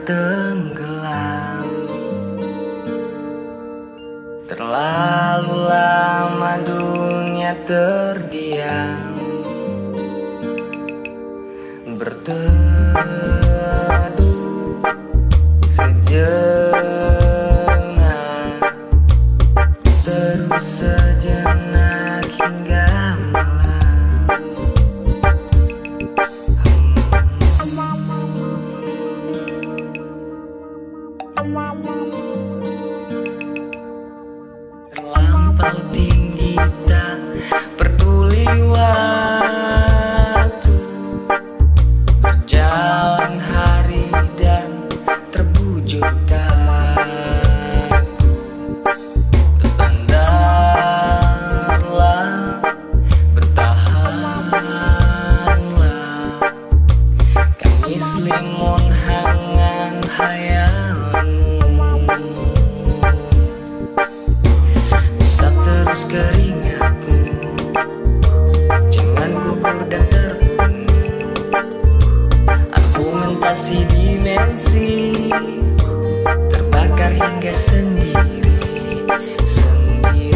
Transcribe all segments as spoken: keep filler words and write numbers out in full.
tenggelam. Terlalu lama dunia terdiam, berteduh sejenak, terus sejenak hingga malam. Terlampau tinggi tak peduli waktu, berjalan hari dan terbujur kaku. Bersandarlah, bertahanlah, kami selimun hangan hayalanmu. Usap terus keringatmu, jangan gugur dan terbunuh. Argumentasi dimensi, terbakar hingga sendiri, sendiri.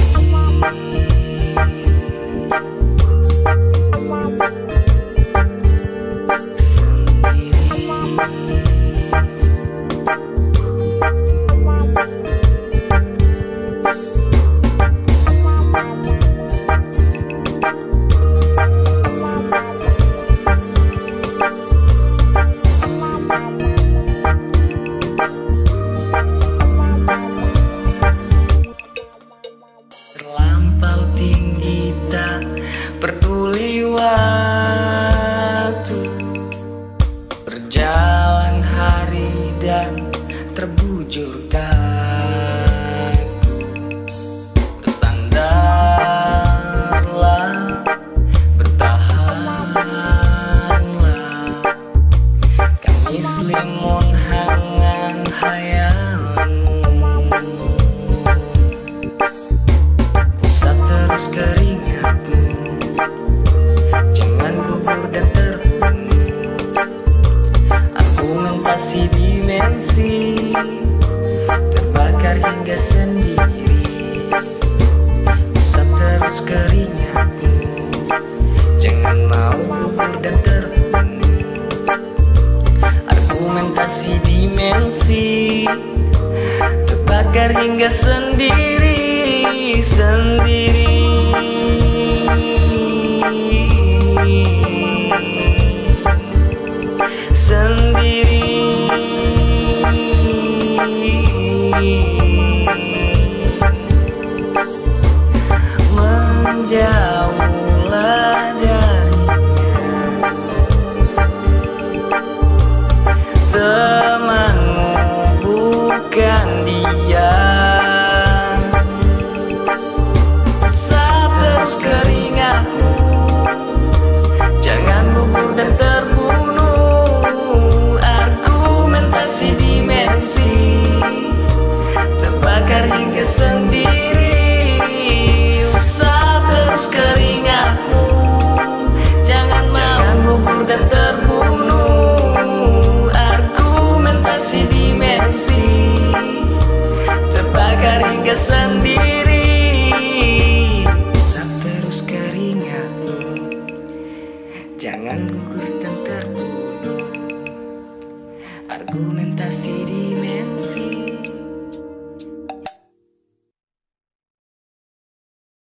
Terlampau tinggi tak peduli waktu, berjalan hari dan terbujur kaku. Bersandarlah, bertahanlah, kami selimun hangan hayalanmu. Usap terus keringatmu, jangan gugur dan terbunuh. Argumentasi dimensi, terbakar hingga sendiri. Usap terus keringatmu, jangan mau gugur dan terbunuh. Argumentasi dimensi, terbakar hingga sendiri, sendiri. Sendiri. Menjauhlah darinya, temanmu bukan dia. Usap terus keringatmu, jangan gugur dan terbunuh. Argumentasi dimensi, terbakar hingga sendiri. Usap terus keringatmu, jangan mau gugur dan terbunuh. Argumentasi dimensi, terbakar hingga sendiri. Usap terus keringatmu, jangan gugur dan terbunuh. Argumentasi dimensi,